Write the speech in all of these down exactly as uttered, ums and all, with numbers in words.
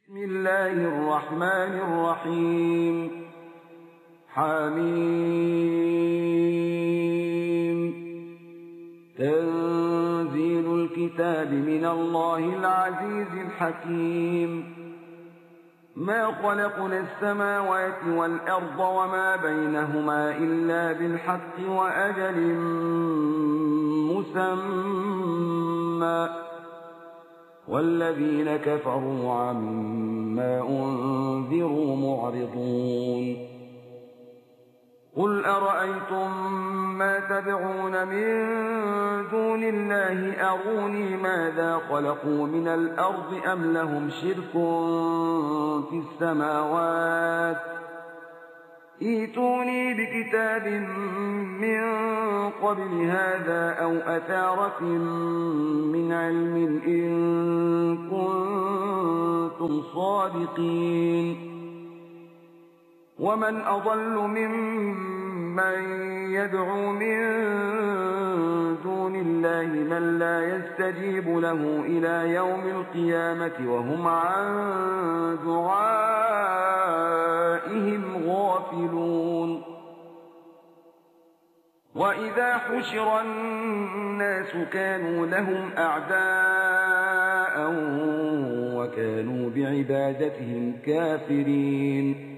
بسم الله الرحمن الرحيم حميم تنزيل الكتاب من الله العزيز الحكيم ما خلقنا السماوات والأرض وما بينهما إلا بالحق وأجل مسمى والذين كفروا عما أنذروا معرضون قل أرأيتم ما تدعون من دون الله أروني ماذا خلقوا من الأرض أم لهم شرك في السماوات ائتوني بكتاب من قبل هذا أو أثارة من علم إن كنتم صادقين ومن أضل ممن يدعو من دون الله من لا يستجيب له إلى يوم القيامة وهم عن دعائهم غافلون وإذا حشر الناس كانوا لهم أعداء وكانوا بعبادتهم كافرين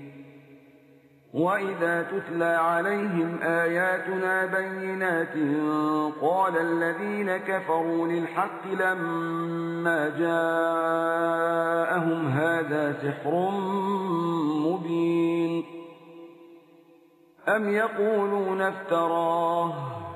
وإذا تتلى عليهم آياتنا بينات قال الذين كفروا للحق لما جاءهم هذا سحر مبين أم يقولون افتراه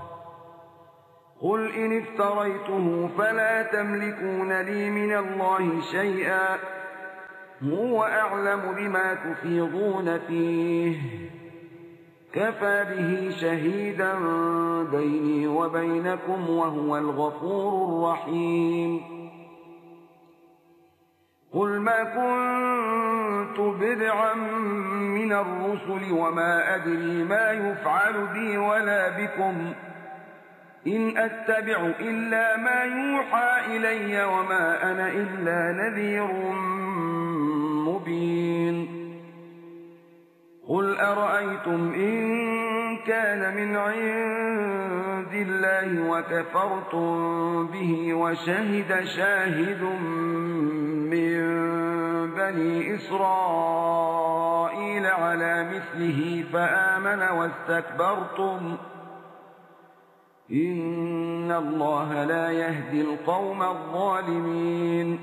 قل إن افتريته فلا تملكون لي من الله شيئا هو أعلم بما تفيضون فيه كفى به شهيدا بيني وبينكم وهو الغفور الرحيم قل ما كنت بدعا من الرسل وما أدري ما يفعل بي ولا بكم إن أتبع إلا ما يوحى إلي وما أنا إلا نذير مبين قل أرأيتم إن كان من عند الله وكفرتم به وشهد شاهد من بني إسرائيل على مثله فآمن واستكبرتم إن الله لا يهدي القوم الظالمين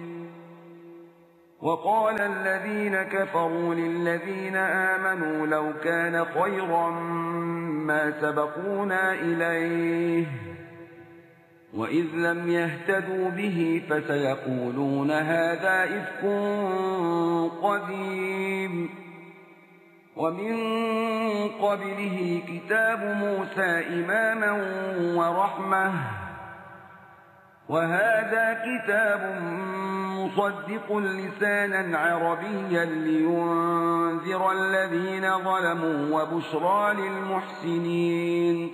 وقال الذين كفروا للذين آمنوا لو كان خيرا ما سبقونا إليه وإذ لم يهتدوا به فسيقولون هذا إفك قديم ومن قبله كتاب موسى إماما ورحمة وهذا كتاب مصدق لسانا عربيا لينذر الذين ظلموا وبشرى للمحسنين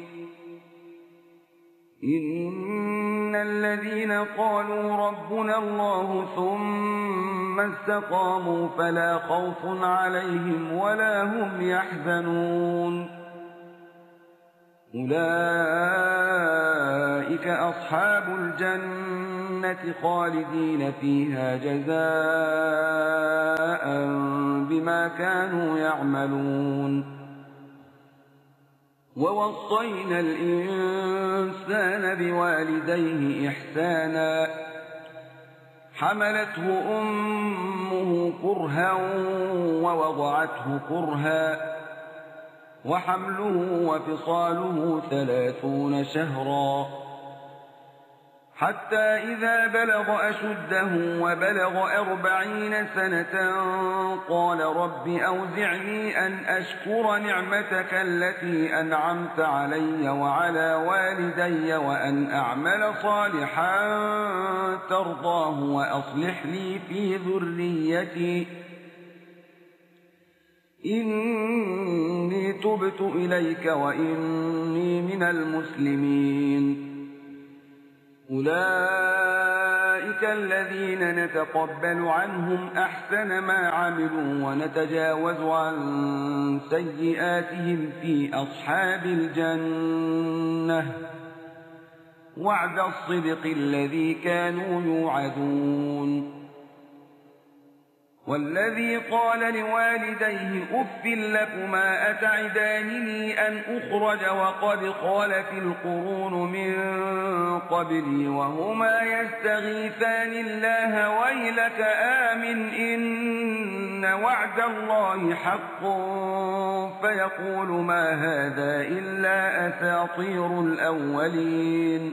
إن الذين قالوا ربنا الله ثم استقاموا فلا خوف عليهم ولا هم يحزنون أولئك أصحاب الجنة خالدين فيها جزاء بما كانوا يعملون ووصينا الإنسان بوالديه إحسانا حملته أمه كرها ووضعته كرها وحمله وفصاله ثلاثون شهرا حتى إذا بلغ أشده وبلغ أربعين سنة قال رب أوزعني أن أشكر نعمتك التي أنعمت علي وعلى والدي وأن أعمل صالحا ترضاه وأصلح لي في ذريتي إني تبت إليك وإني من المسلمين أولئك أولئك الذين نتقبل عنهم أحسن ما عملوا ونتجاوز عن سيئاتهم في أصحاب الجنة وعد الصدق الذي كانوا يوعدون. والذي قال لوالديه أف لكما أتعدانني أن أخرج وقد خالت القرون من قبلي وهما يستغيثان الله ويلك آمن إن وعد الله حق فيقول ما هذا إلا أساطير الأولين.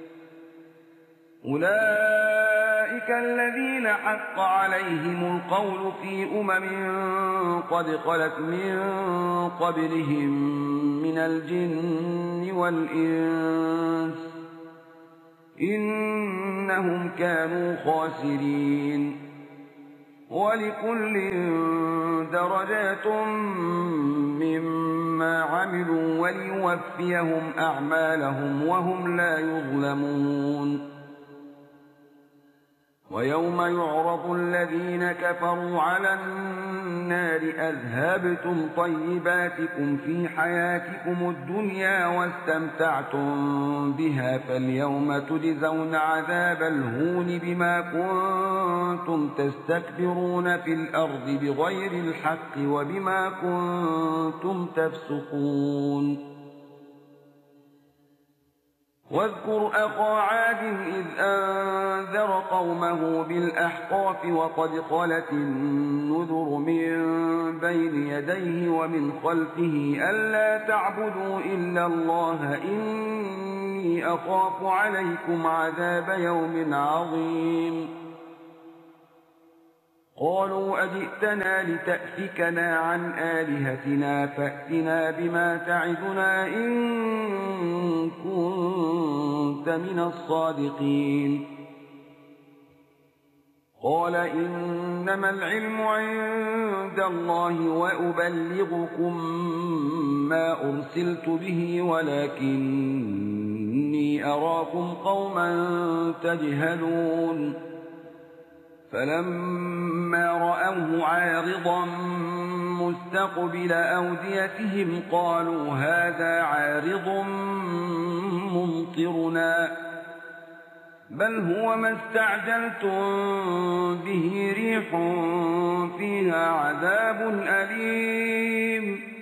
أولئك الذين حق عليهم القول في أمم قد خلت من قبلهم من الجن والإنس إنهم كانوا خاسرين. ولكل درجات مما عملوا وليوفيهم أعمالهم وهم لا يظلمون. ويوم يعرض الذين كفروا على النار أذهبتم طيباتكم في حياتكم الدنيا واستمتعتم بها فاليوم تجزون عذاب الهون بما كنتم تستكبرون في الأرض بغير الحق وبما كنتم تفسقون. واذكر أخا عاد إذ أنذر قومه بالأحقاف وقد خلت النذر من بين يديه ومن خلفه ألا تعبدوا إلا الله إني أخاف عليكم عذاب يوم عظيم. قالوا أجئتنا لتأفكنا عن آلهتنا فأتنا بما تعدنا إن كنت من الصادقين. قال إنما العلم عند الله وأبلغكم ما أرسلت به ولكني أراكم قوما تجهلون. فلما رأوه عارضا مستقبل أوديتهم قالوا هذا عارض ممطرنا بل هو ما استعجلتم به ريح فيها عذاب أليم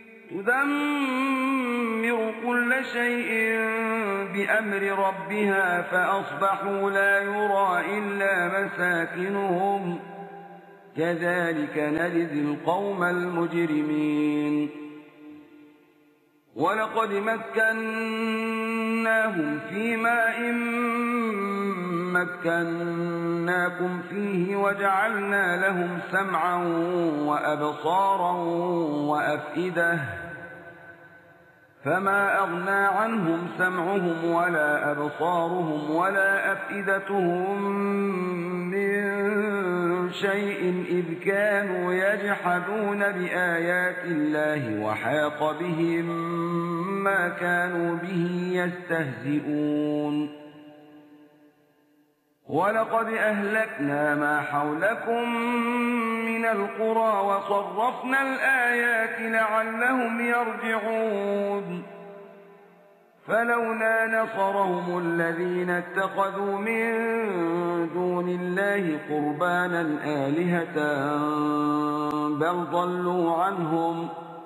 تدمر كل شيء بأمر ربها فأصبحوا لا يرى إلا مساكنهم كذلك نجزي القوم المجرمين. ولقد مكناهم في ماء مكناكم فيه وجعلنا لهم سمعا وأبصارا وأفئدة فما أغنى عنهم سمعهم ولا أبصارهم ولا أفئدتهم من شيء إذ كانوا يجحدون بآيات الله وحاق بهم ما كانوا به يستهزئون. ولقد أهلكنا ما حولكم من القرى وصرفنا الآيات لعلهم يرجعون. فلولا نصرهم الذين اتخذوا من دون الله قربانا آلهة بل ضلوا عنهم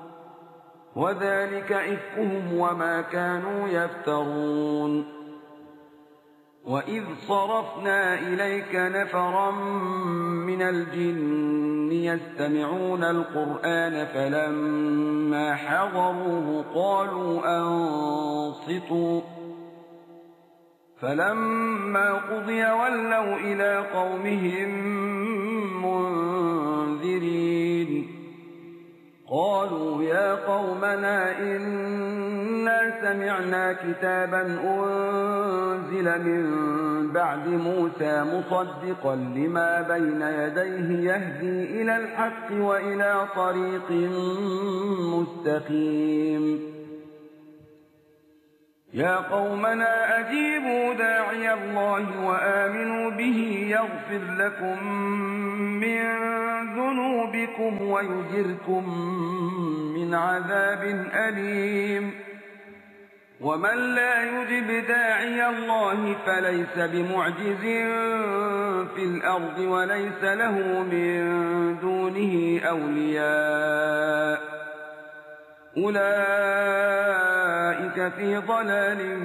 وذلك إفكهم وما كانوا يفترون. وإذ صرفنا إليك نفرا من الجن يستمعون القرآن فلما حضروه قالوا أنصتوا فلما قضي ولوا إلى قومهم منذرين. قالوا يا قومنا إنا سمعنا كتابا أنزل من بعد موسى مصدقا لما بين يديه يهدي إلى الحق وإلى طريق مستقيم يا قومنا أجيبوا داعي الله وآمنوا به يغفر لكم من ذنوبكم ويجركم من عذاب أليم ومن لا يجب داعي الله فليس بمعجز في الأرض وليس له من دونه أولياء أولئك في ضلال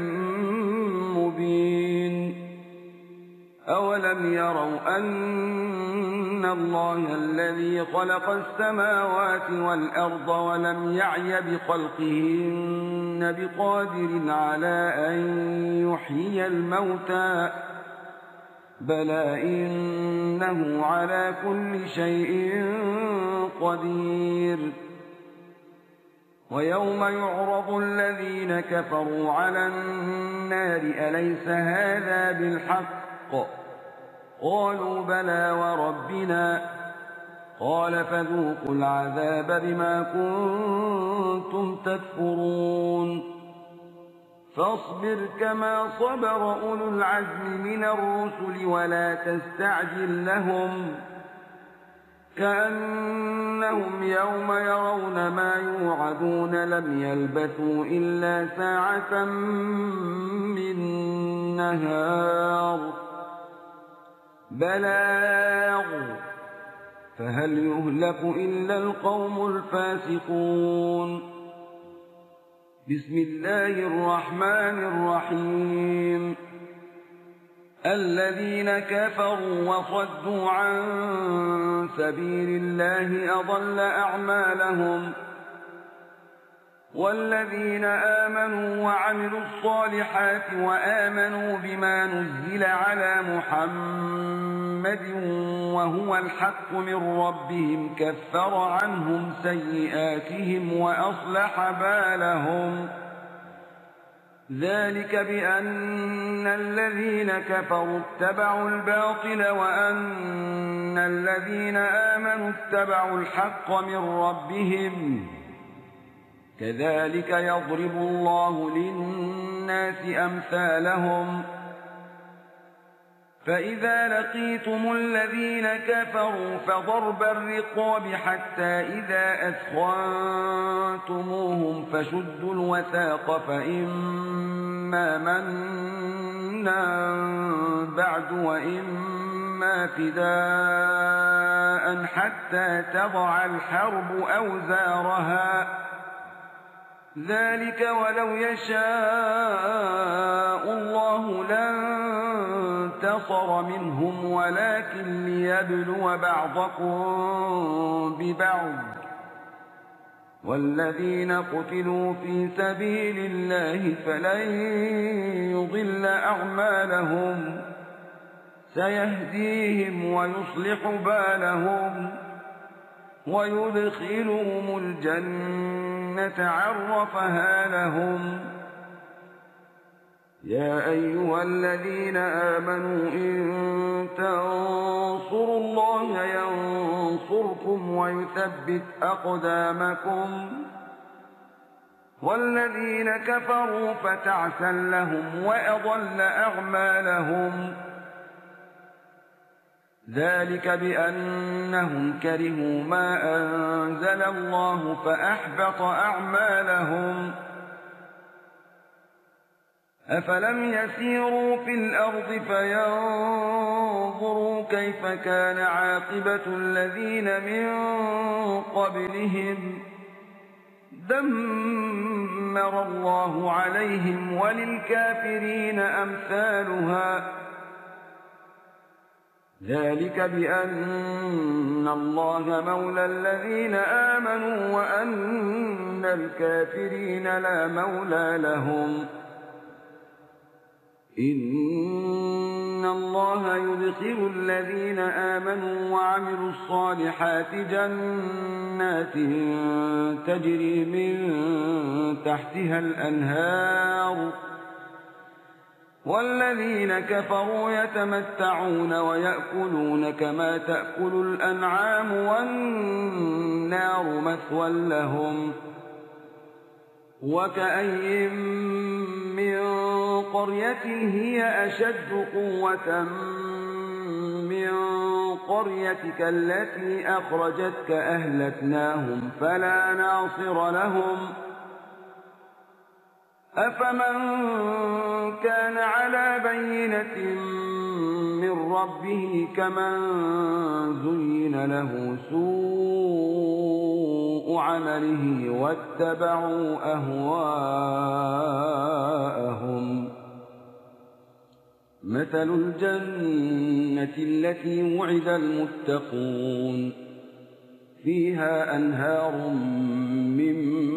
مبين أولم يروا أن الله الذي خلق السماوات والأرض ولم يعي بخلقهن بقادر على أن يحيي الموتى بلى إنه على كل شيء قدير ويوم يعرض الذين كفروا على النار أليس هذا بالحق قالوا بلى وربنا قال فذوقوا العذاب بما كنتم تكفرون فاصبر كما صبر أولو العزم من الرسل ولا تستعجل لهم كأنهم يوم يرون ما يوعدون لم يلبثوا إلا ساعة من نهار بلاغ فهل يهلك إلا القوم الفاسقون بسم الله الرحمن الرحيم الذين كفروا وصدوا عن سبيل الله أضل أعمالهم والذين آمنوا وعملوا الصالحات وآمنوا بما نزل على محمد وهو الحق من ربهم كفر عنهم سيئاتهم وأصلح بالهم ذلك بأن الذين كفروا اتبعوا الباطل وأن الذين آمنوا اتبعوا الحق من ربهم كذلك يضرب الله للناس أمثالهم فإذا لقيتم الذين كفروا فضرب الرقاب حتى إذا أثخنتموهم فشدوا الوثاق فإما منا بعد وإما فداء حتى تضع الحرب أوزارها ذلك ولو يشاء الله لانتصر منهم ولكن ليبلو بعضكم ببعض والذين قتلوا في سبيل الله فلن يضل أعمالهم سيهديهم ويصلح بالهم ويدخلهم الجنة عرفها لهم يا أيها الذين آمنوا إن تنصروا الله ينصركم ويثبت أقدامكم والذين كفروا فتعسا لهم وأضل أعمالهم ذلك بأنهم كرهوا ما أنزل الله فأحبط أعمالهم أفلم يسيروا في الأرض فينظروا كيف كان عاقبة الذين من قبلهم دمر الله عليهم وللكافرين أمثالها ذلك بأن الله مولى الذين آمنوا وأن الكافرين لا مولى لهم إن الله يدخل الذين آمنوا وعملوا الصالحات جنات تجري من تحتها الأنهار والذين كفروا يتمتعون ويأكلون كما تأكل الأنعام والنار مثوى لهم وكأي من قرية هي أشد قوة من قريتك التي أخرجتك أهلكناهم فلا ناصر لهم أفمن كان على بينة من ربه كمن زين له سوء عمله واتبعوا أهواءهم مثل الجنة التي وعد المتقون فيها أنهار من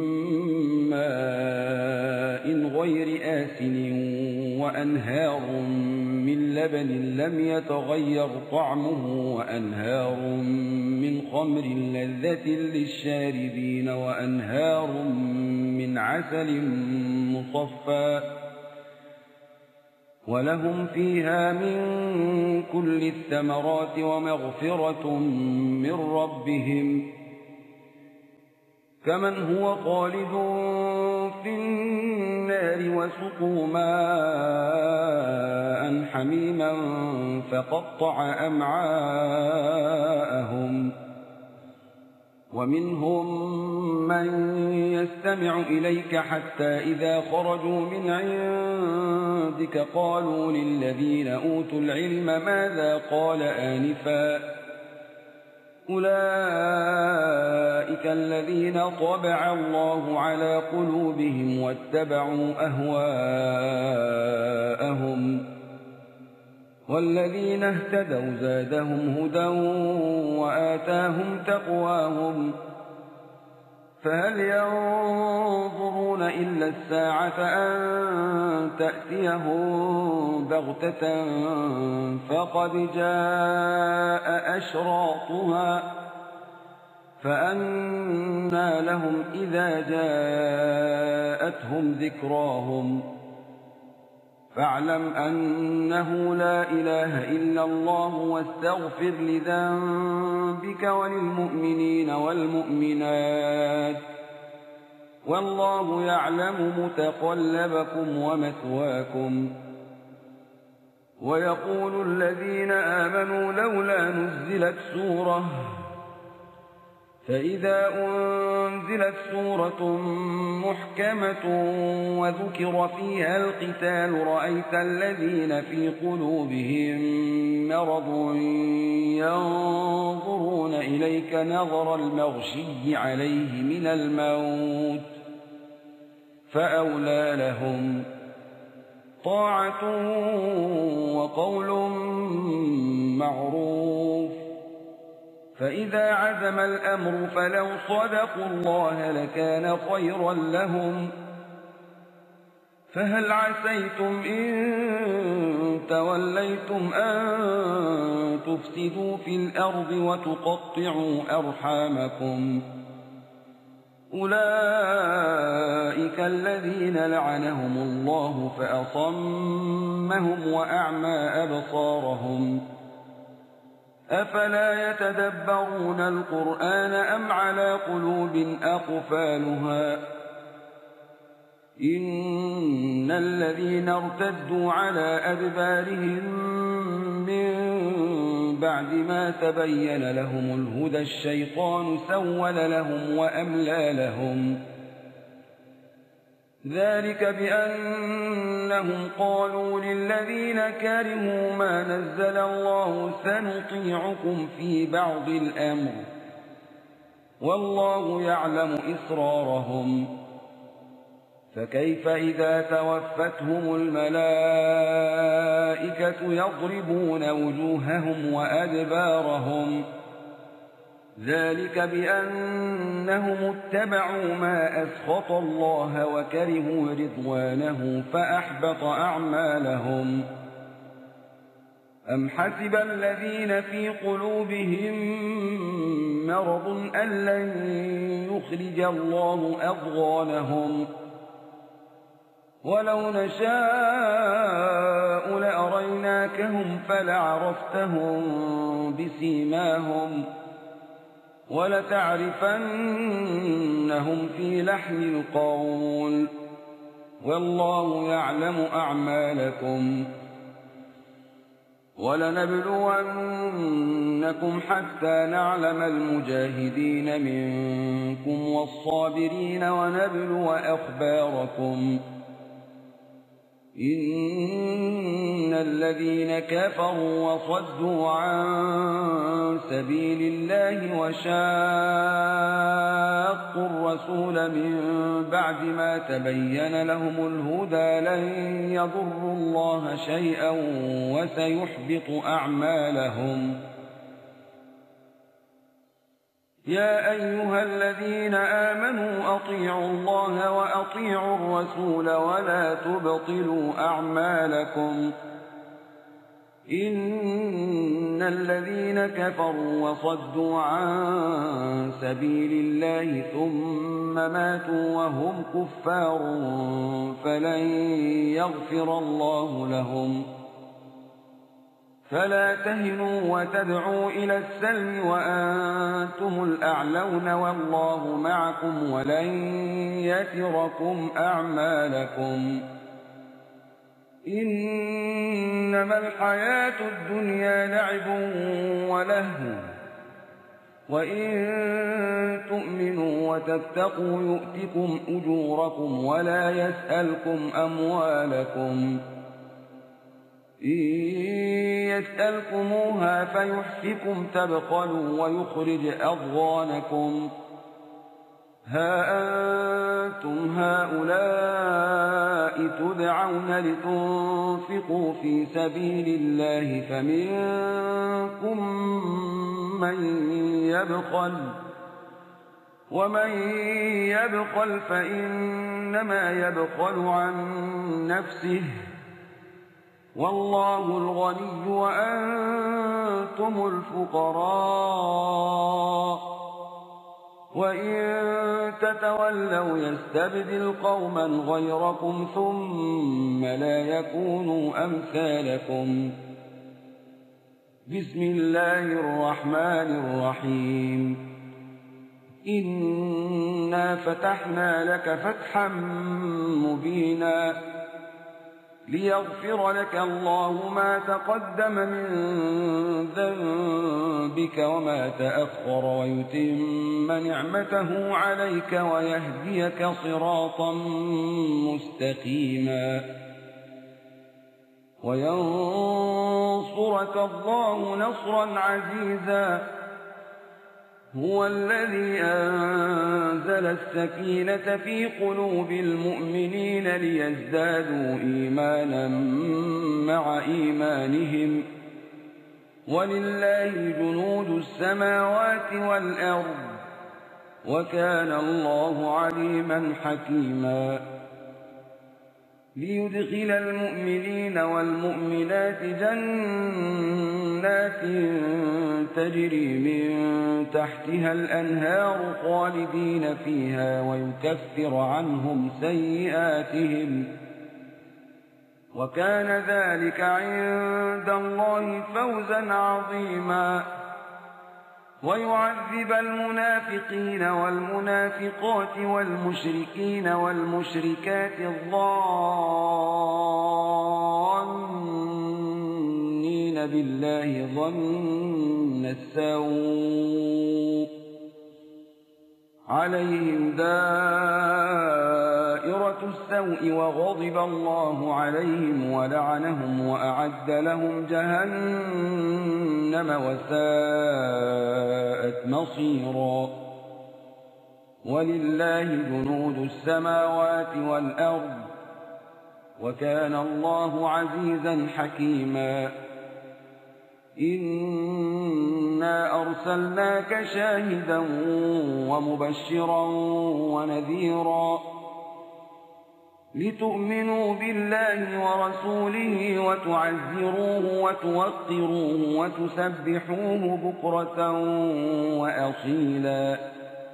ماء غير آسن وأنهار من لبن لم يتغير طعمه وأنهار من خمر لذة للشاربين وأنهار من عسل مصفى ولهم فيها من كل الثمرات ومغفرة من ربهم كمن هو خالد في النار وسقوا ماء حميما فقطع أمعاءهم ومنهم من يستمع إليك حتى إذا خرجوا من عندك قالوا للذين أوتوا العلم ماذا قال آنفا أولئك الذين طبع الله على قلوبهم واتبعوا أهواءهم والذين اهتدوا زادهم هدى وآتاهم تقواهم فهل ينظرون إلا الساعة أن تأتيهم بغتة فقد جاء أشراطها فأنى لهم إذا جاءتهم ذكراهم فاعلم أنه لا إله إلا الله واستغفر لذنبك وللمؤمنين والمؤمنات والله يعلم متقلبكم ومثواكم ويقول الذين آمنوا لولا نزلت سورة فإذا أنزلت سورة محكمة وذكر فيها القتال رأيت الذين في قلوبهم مرض ينظرون إليك نظر المغشي عليه من الموت فأولى لهم طاعة وقول معروف فإذا عزم الأمر فلو صدقوا الله لكان خيرا لهم فهل عسيتم إن توليتم أن تفسدوا في الأرض وتقطعوا أرحامكم أولئك الذين لعنهم الله فأصمهم وأعمى أبصارهم أفلا يتدبرون القرآن أم على قلوب أقفالها إن الذين ارتدوا على أدبارهم من بعد ما تبين لهم الهدى الشيطان سول لهم وأملى لهم ذلك بأنهم قالوا للذين كرهوا ما نزل الله سنطيعكم في بعض الأمر والله يعلم إسرارهم فكيف إذا توفتهم الملائكة يضربون وجوههم وأدبارهم ذلك بأنهم اتبعوا ما أسخط الله وكرهوا رضوانه فأحبط أعمالهم أم حسب الذين في قلوبهم مرض أن لن يخرج الله أضغانهم ولو نشاء لأريناكهم فلعرفتهم بسيماهم ولتعرفنهم في لحن القول والله يعلم أعمالكم ولنبلونكم حتى نعلم المجاهدين منكم والصابرين ونبلو أخباركم إن الذين كفروا وصدوا عن سبيل الله وشاقوا الرسول من بعد ما تبين لهم الهدى لن يضروا الله شيئا وسيحبط أعمالهم يا أيها الذين آمنوا أطيعوا الله وأطيعوا الرسول ولا تبطلوا أعمالكم إن الذين كفروا وصدوا عن سبيل الله ثم ماتوا وهم كفار فلن يغفر الله لهم فلا تهنوا وتدعوا إلى السلم وأنتم الأعلون والله معكم ولن يتركم أعمالكم إنما الحياة الدنيا لعب ولهو وإن تؤمنوا وتتقوا يؤتكم أجوركم ولا يسألكم أموالكم إن يسألكموها فيحفكم تبخلوا ويخرج أضغانكم ها أنتم هؤلاء تدعون لتنفقوا في سبيل الله فمنكم من يبخل ومن يبخل فإنما يبخل عن نفسه والله الغني وأنتم الفقراء وإن تتولوا يستبدل قوما غيركم ثم لا يكونوا أمثالكم بسم الله الرحمن الرحيم إنا فتحنا لك فتحا مبينا ليغفر لك الله ما تقدم من ذنبك وما تأخر ويتم نعمته عليك ويهديك صراطا مستقيما وينصرك الله نصرا عزيزا هو الذي أنزل السكينة في قلوب المؤمنين ليزدادوا إيمانا مع إيمانهم ولله جنود السماوات والأرض وكان الله عليما حكيما ليدخل المؤمنين والمؤمنات جنات تجري من تحتها الأنهار خالدين فيها ويكفر عنهم سيئاتهم وكان ذلك عند الله فوزا عظيما ويعذب المنافقين والمنافقات والمشركين والمشركات الظانين بالله ظن السوء عليهم دائرة السوء وغضب الله عليهم ولعنهم وأعد لهم جهنم وساءت مصيرا ولله جنود السماوات والأرض وكان الله عزيزا حكيما إنا أرسلناك شاهدا ومبشرا ونذيرا لتؤمنوا بالله ورسوله وتعزروه وتوقروه وتسبحوه بكرة وأصيلا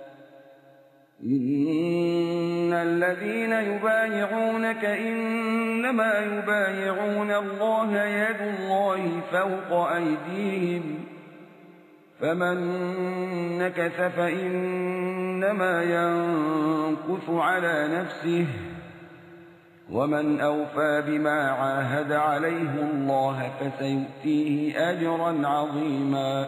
إن الذين يبايعونك إنما يبايعون الله يد الله فوق أيديهم فمن نكث فإنما ينكث على نفسه ومن أوفى بما عاهد عليه الله فسيؤتيه أجرا عظيما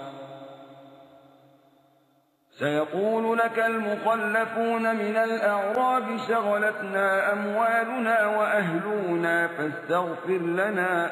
سيقول لك المخلفون من الأعراب شغلتنا أموالنا وأهلنا فاستغفر لنا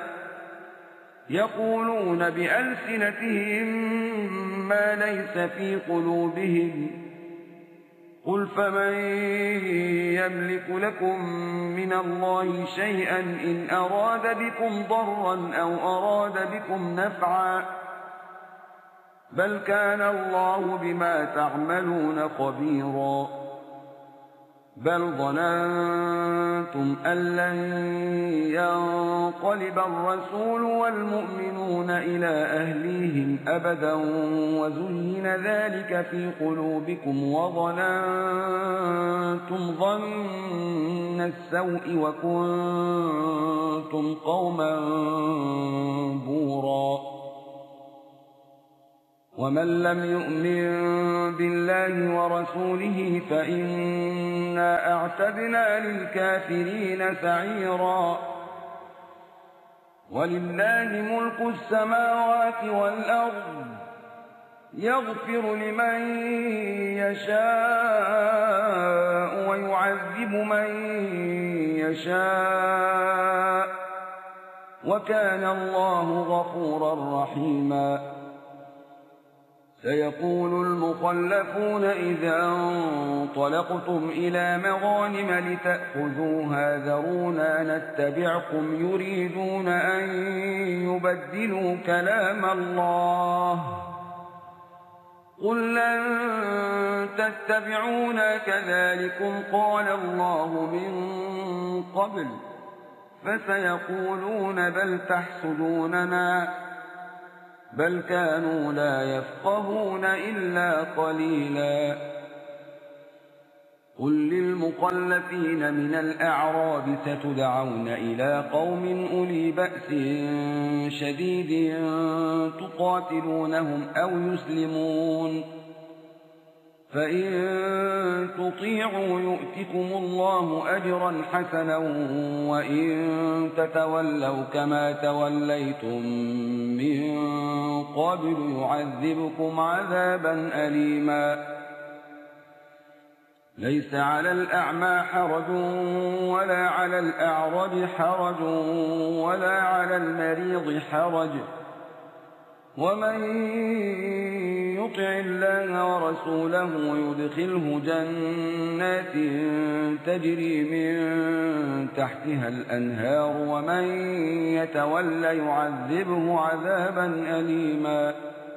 يقولون بألسنتهم ما ليس في قلوبهم قل فمن يملك لكم من الله شيئا إن أراد بكم ضرا أو أراد بكم نفعا بل كان الله بما تعملون خبيرا بل ظننتم أن لن ينقلب الرسول والمؤمنون إلى أهليهم أبدا وزين ذلك في قلوبكم وظننتم ظن السوء وكنتم قوما بورا ومن لم يؤمن بالله ورسوله فإنا أعتدنا للكافرين سعيرا ولله ملك السماوات والأرض يغفر لمن يشاء ويعذب من يشاء وكان الله غفورا رحيما سيقول المخلفون إذا انطلقتم إلى مغانم لتأخذوها ذرونا نتبعكم يريدون أن يبدلوا كلام الله قل لن تتبعونا كذلكم قال الله من قبل فسيقولون بل تحسدوننا بل كانوا لا يفقهون إلا قليلا قل للمخلفين من الأعراب ستدعون إلى قوم أولي بأس شديد تقاتلونهم أو يسلمون فإن تطيعوا يؤتكم الله أجرا حسنا وإن تتولوا كما توليتم من قبل يعذبكم عذابا أليما ليس على الأعمى حرج ولا على الأعرج حرج ولا على المريض حرج ومن يطع الله ورسوله يدخله جنات تجري من تحتها الأنهار ومن يتولى يعذبه عذابا أليما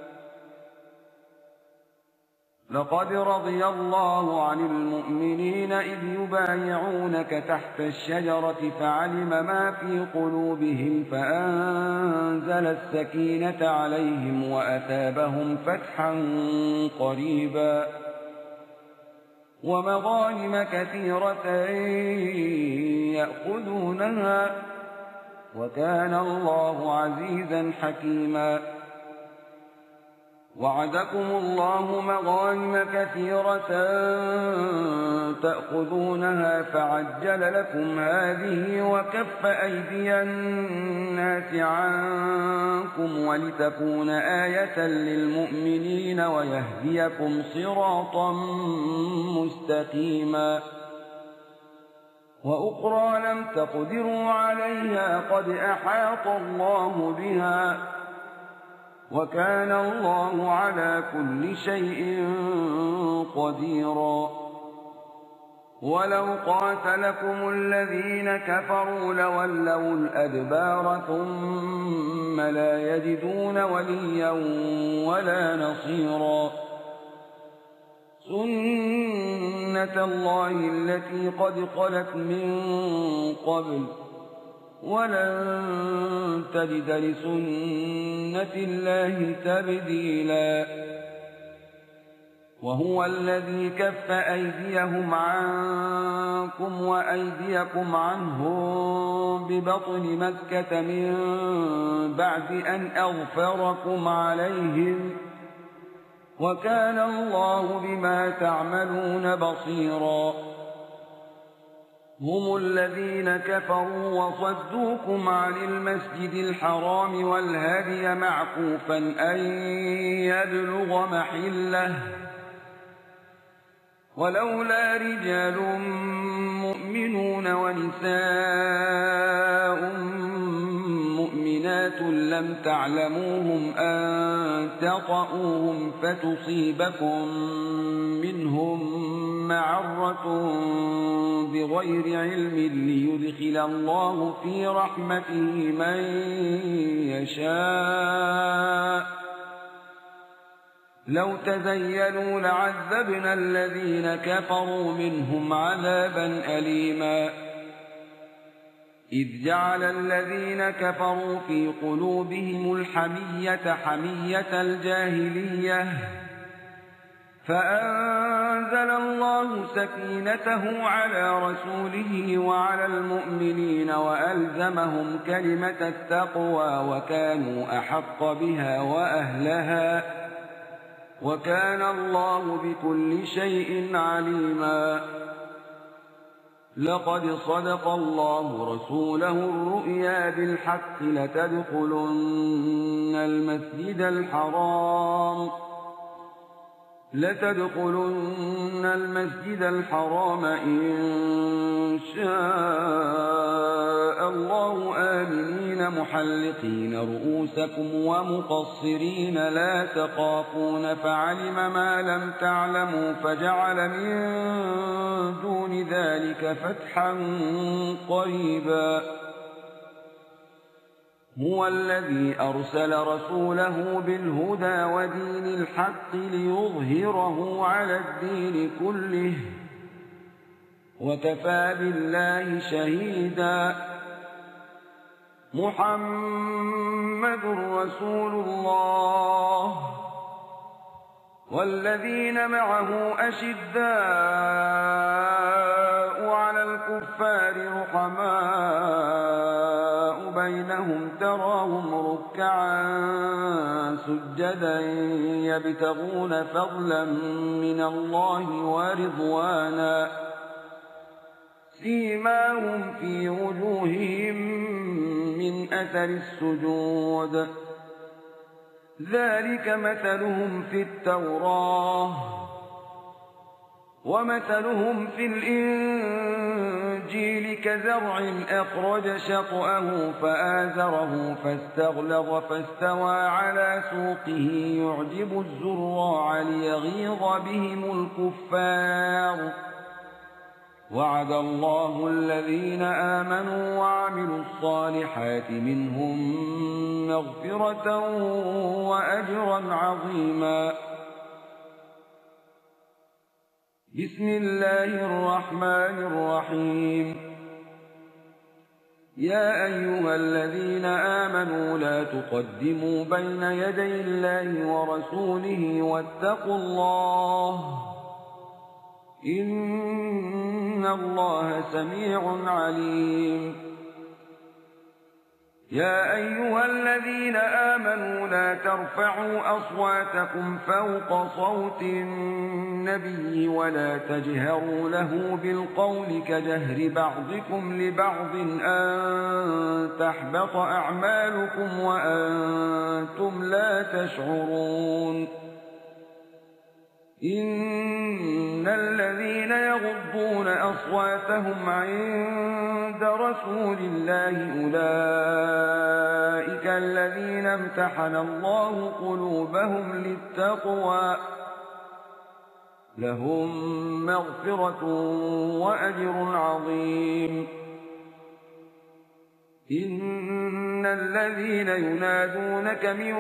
لقد رضي الله عن المؤمنين إذ يبايعونك تحت الشجرة فعلم ما في قلوبهم فأنزل السكينة عليهم وأثابهم فتحا قريبا ومغانم كثيرة يأخذونها وكان الله عزيزا حكيما وعدكم الله مغانم كثيرة تأخذونها فعجل لكم هذه وكف أيدي الناس عنكم ولتكون آية للمؤمنين ويهديكم صراطا مستقيما وأخرى لم تقدروا عليها قد أحاط الله بها وكان الله على كل شيء قديرا ولو قاتلكم الذين كفروا لولوا الأدبار ثم لا يجدون وليا ولا نصيرا سنة الله التي قد خلت من قبل ولن تجد لسنة الله تبديلا وهو الذي كف أيديهم عنكم وأيديكم عنهم ببطن مكة من بعد أن أغفركم عليهم وكان الله بما تعملون بصيرا هم الذين كفروا وصدوكم عن المسجد الحرام والهدي معكوفا أن يبلغ محله ولولا رجال مؤمنون ونساء مؤمنات لم تعلموهم أن تطؤوهم فتصيبكم منهم معرة بغير علم ليدخل الله في رحمته من يشاء لو تزيلوا لعذبنا الذين كفروا منهم عذابا أليما إذ جعل الذين كفروا في قلوبهم الحمية حمية الجاهلية فأنزل الله سكينته على رسوله وعلى المؤمنين وألزمهم كلمة التقوى وكانوا أحق بها وأهلها وكان الله بكل شيء عليما لقد صدق الله رسوله الرؤيا بالحق لتدخلن المسجد الحرام لتدخلن المسجد الحرام إن شاء الله آمنين محلقين رؤوسكم ومقصرين لا تخافون فعلم ما لم تعلموا فجعل من دون ذلك فتحا قريبا هو الذي أرسل رسوله بالهدى ودين الحق ليظهره على الدين كله وكفى بالله شهيدا محمد رسول الله والذين معه أشداء على الكفار رحماء بينهم تراهم ركعا سجدا يبتغون فضلا من الله ورضوانا سيماهم في وجوههم من أثر السجود ذلك مثلهم في التوراة ومثلهم في الإنجيل كزرع أخرج شطأه فآزره فاستغلظ فاستوى على سوقه يعجب الزراع ليغيظ بهم الكفار وعد الله الذين آمنوا وعملوا الصالحات منهم مغفرة وأجرا عظيما بسم الله الرحمن الرحيم يا أيها الذين آمنوا لا تقدموا بين يدي الله ورسوله واتقوا الله إن الله سميع عليم يا أيها الذين آمنوا لا ترفعوا أصواتكم فوق صوت النبي ولا تجهروا له بالقول كجهر بعضكم لبعض أن تحبط أعمالكم وأنتم لا تشعرون إن الذين يغضون أصواتهم عند رسول الله أولئك الذين امتحن الله قلوبهم للتقوى لهم مغفرة وأجر عظيم إن الذين ينادونك من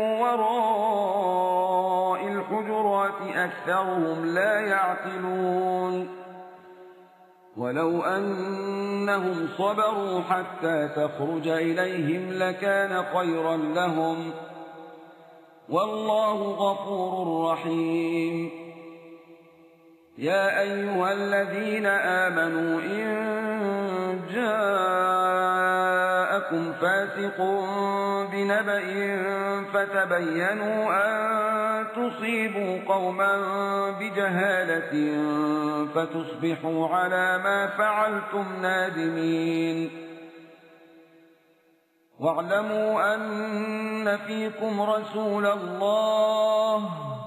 وراء الحجرات أكثرهم لا يعقلون ولو أنهم صبروا حتى تخرج إليهم لكان خيرا لهم والله غفور رحيم يا أيها الذين آمنوا إن جاءكم جاءكم فاسق بنبأ فتبينوا أن تصيبوا قوما بجهالة فتصبحوا على ما فعلتم نادمين واعلموا أن فيكم رسول الله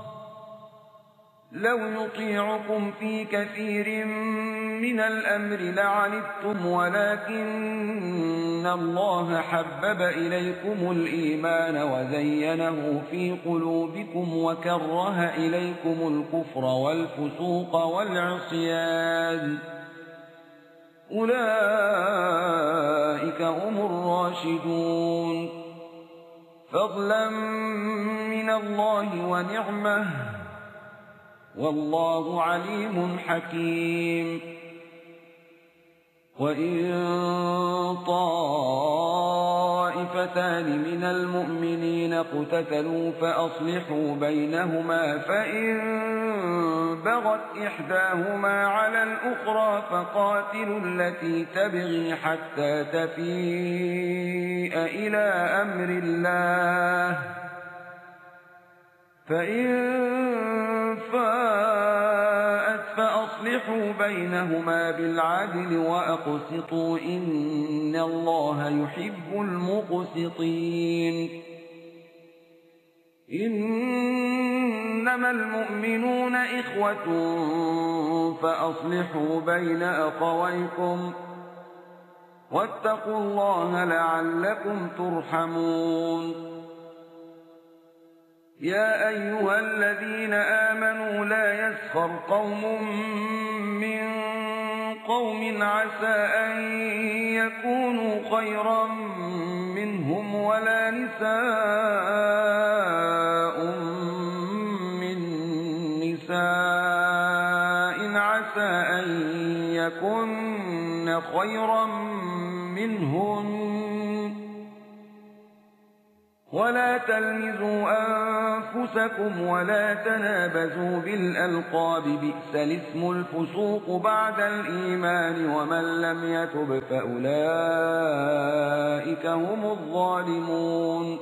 لو يطيعكم في كثير من الأمر لعنتم ولكن الله حبب إليكم الإيمان وزينه في قلوبكم وكره إليكم الكفر والفسوق والعصيان أولئك هم الراشدون فضلا من الله ونعمه والله عليم حكيم وإن طائفتان من المؤمنين اقتتلوا فأصلحوا بينهما فإن بغت إحداهما على الأخرى فقاتلوا التي تبغي حتى تفيء إلى أمر الله فإن فاءت فأصلحوا بينهما بالعدل وأقسطوا إن الله يحب المقسطين إنما المؤمنون إخوة فأصلحوا بين أخويكم واتقوا الله لعلكم ترحمون يا أيها الذين آمنوا لا يسخر قوم من قوم عسى أن يكونوا خيرا منهم ولا نساء من نساء عسى أن يكن خيرا منهن ولا تلمزوا أنفسكم ولا تنابزوا بالألقاب بئس الاسم الفسوق بعد الإيمان ومن لم يتب فأولئك هم الظالمون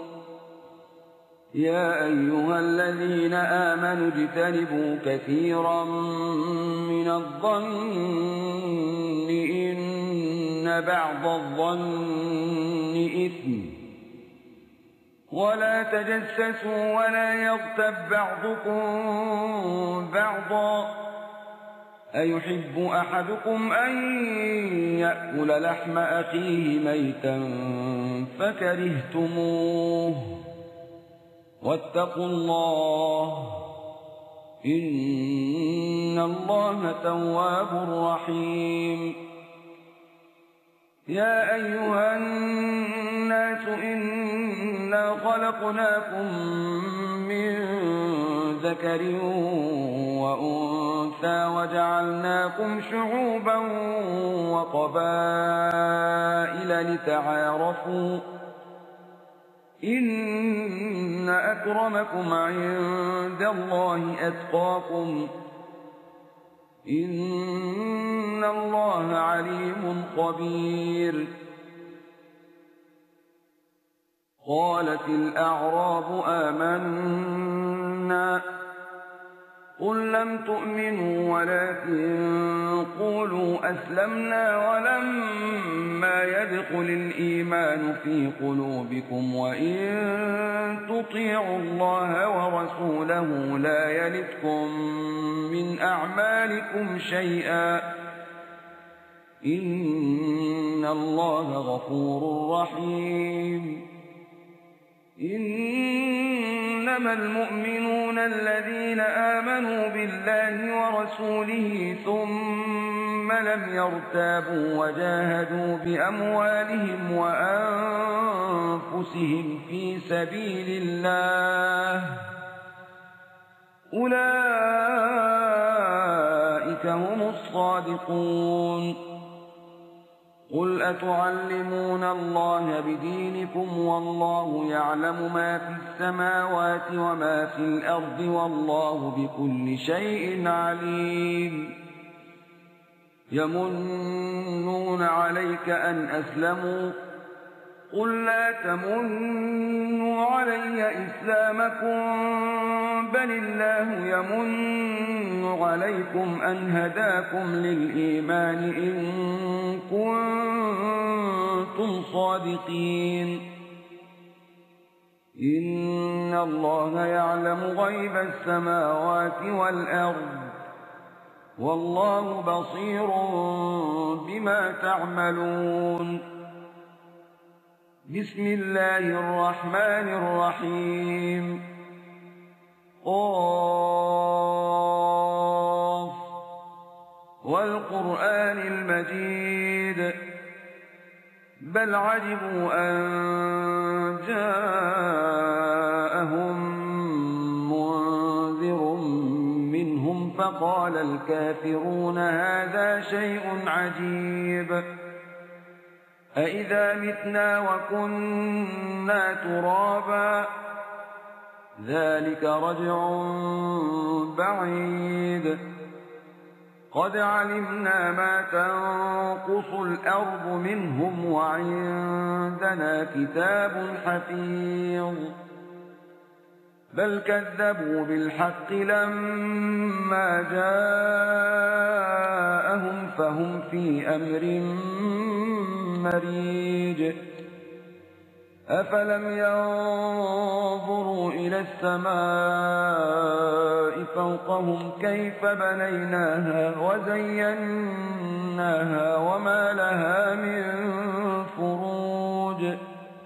يا أيها الذين آمنوا اجتنبوا كثيرا من الظن إن بعض الظن إثم ولا تجسسوا ولا يغتب بعضكم بعضا أيحب أحدكم أن يأكل لحم أخيه ميتا فكرهتموه واتقوا الله إن الله تواب رحيم يا أيها الناس إنا خلقناكم من ذكر وأنثى وجعلناكم شعوبا وقبائل لتعارفوا إن أكرمكم عند الله أتقاكم إن الله عليم خبير قالت الأعراب آمنا قل لم تؤمنوا ولكن قولوا أسلمنا ولما يدخل الإيمان في قلوبكم وإن تطيعوا الله ورسوله لا يلتكم من أعمالكم شيئا إن الله غفور رحيم إنما المؤمنون الذين آمنوا بالله ورسوله ثم لم يرتابوا وجاهدوا بأموالهم وأنفسهم في سبيل الله أولئك هم الصادقون قل أتعلمون الله بدينكم والله يعلم ما في السماوات وما في الأرض والله بكل شيء عليم يمنون عليك أن أسلموا قل لا تمنوا علي إسلامكم بل الله يمن عليكم أن هداكم للإيمان إن كنتم صادقين إن الله يعلم غيب السماوات والأرض والله بصير بما تعملون بسم الله الرحمن الرحيم قاف والقرآن المجيد بل عجبوا أن جاءهم منذر منهم فقال الكافرون هذا شيء عجيب أإذا متنا وكنا ترابا ذلك رجع بعيد قد علمنا ما تنقص الأرض منهم وعندنا كتاب حفيظ بل كذبوا بالحق لما جاءهم فهم في أمر مريج أفلم ينظروا إلى السماء فوقهم كيف بنيناها وزيناها وما لها من فروج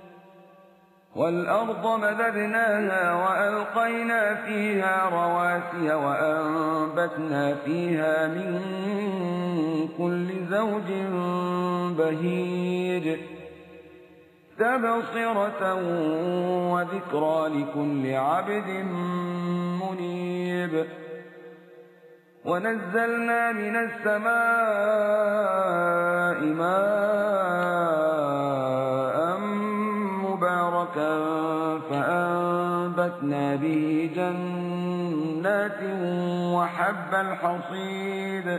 والأرض مددناها وألقينا فيها رواسي وأنبتنا فيها من كل زوج بهيج تبصرة وذكرى لكل عبد منيب ونزلنا من السماء ماء مباركا فأنبتنا به جنات وحب الحصيد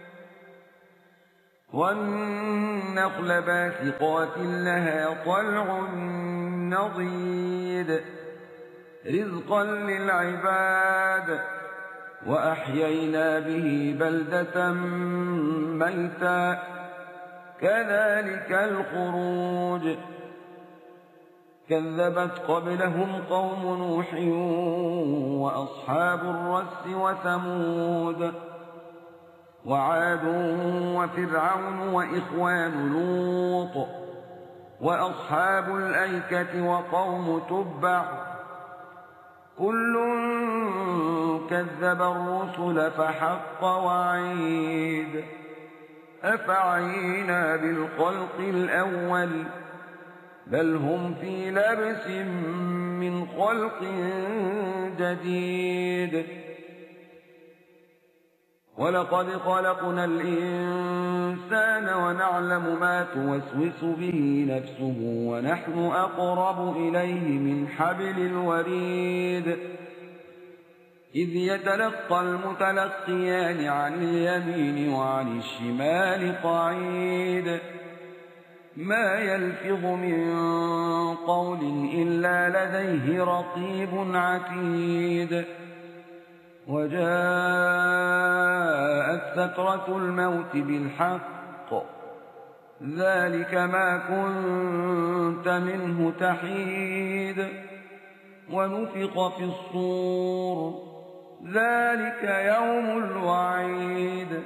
والنخل باسقات لها طلع نضيد رزقا للعباد وأحيينا به بلدة ميتا كذلك الخروج كذبت قبلهم قوم نوح وأصحاب الرس وثمود وعاد وفرعون وإخوان لوط وأصحاب الأيكة وقوم تبع كل كذب الرسل فحق وعيد أفعينا بالخلق الأول بل هم في لبس من خلق جديد ولقد خلقنا الإنسان ونعلم ما توسوس به نفسه ونحن أقرب إليه من حبل الوريد إذ يتلقى المتلقيان عن اليمين وعن الشمال قعيد ما يلفظ من قول إلا لديه رقيب عتيد وجاءت سكرة الموت بالحق ذلك ما كنت منه تحيد ونفخ في الصور ذلك يوم الوعيد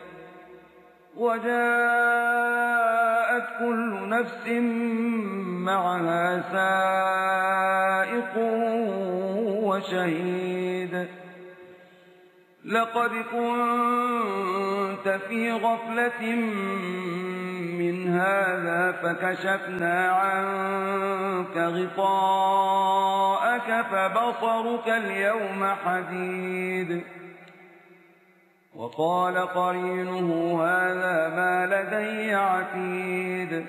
وجاءت كل نفس معها سائق وشهيد لقد كنت في غفلة من هذا فكشفنا عنك غطاءك فبصرك اليوم حديد وقال قرينه هذا ما لدي عتيد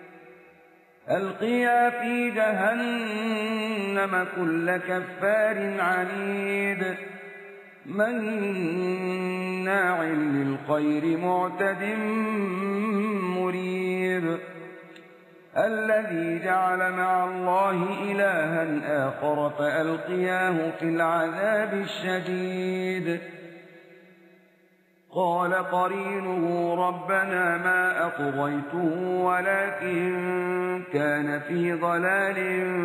ألقيا في جهنم كل كفار عنيد مناع للخير معتد مريب الذي جعل مع الله إلها آخر فألقياه في العذاب الشديد قال قرينه ربنا ما أطغيته ولكن كان في ضلال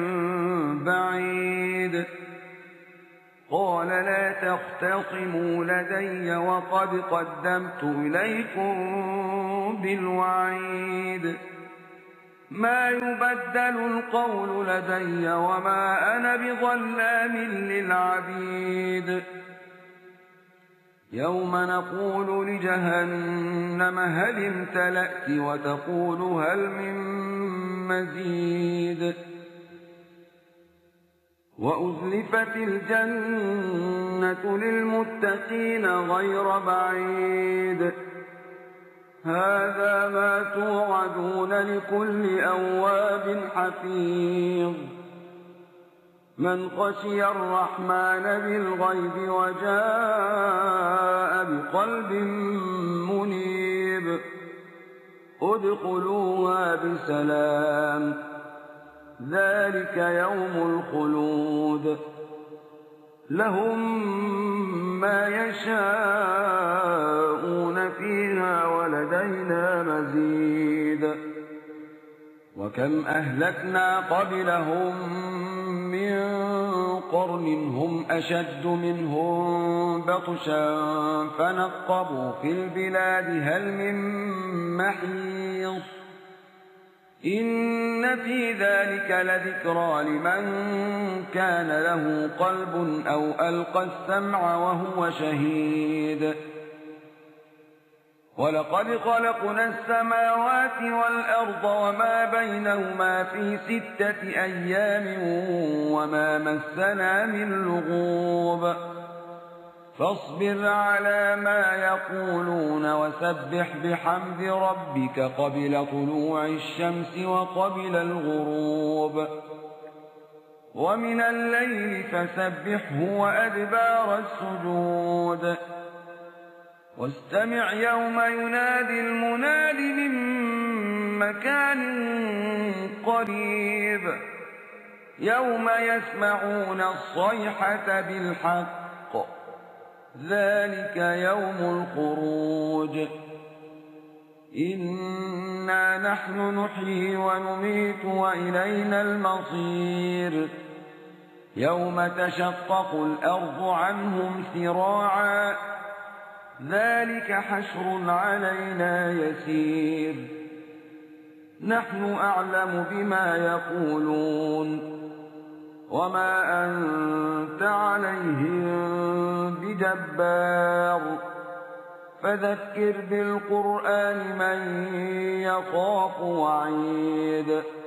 بعيد قال لا تختصموا لدي وقد قدمت إليكم بالوعيد ما يبدل القول لدي وما أنا بظلام للعبيد يوم نقول لجهنم هل امتلأت وتقول هل من مزيد وأزلفت الجنة للمتقين غير بعيد هذا ما توعدون لكل أواب حفيظ من خشي الرحمن بالغيب وجاء بقلب منيب ادخلوها بسلام ذلك يوم الخلود لهم ما يشاءون فيها ولدينا مزيد وكم أهلكنا قبلهم من قرن هم أشد منهم بطشا فنقبوا في البلاد هل من محيص إن في ذلك لذكرى لمن كان له قلب أو ألقى السمع وهو شهيد ولقد خلقنا السماوات والأرض وما بينهما في ستة أيام وما مسنا من لغوب فاصبر على ما يقولون وسبح بحمد ربك قبل طلوع الشمس وقبل الغروب ومن الليل فسبحه وأدبار السجود واستمع يوم ينادي المناد من مكان قريب يوم يسمعون الصيحة بالحق ذلك يوم الخروج إنا نحن نحيي ونميت وإلينا المصير يوم تشقق الأرض عنهم سراعا ذلك حشر علينا يسير نحن أعلم بما يقولون وما أنت عليهم بجبار فذكر بالقرآن من يخاف وعيد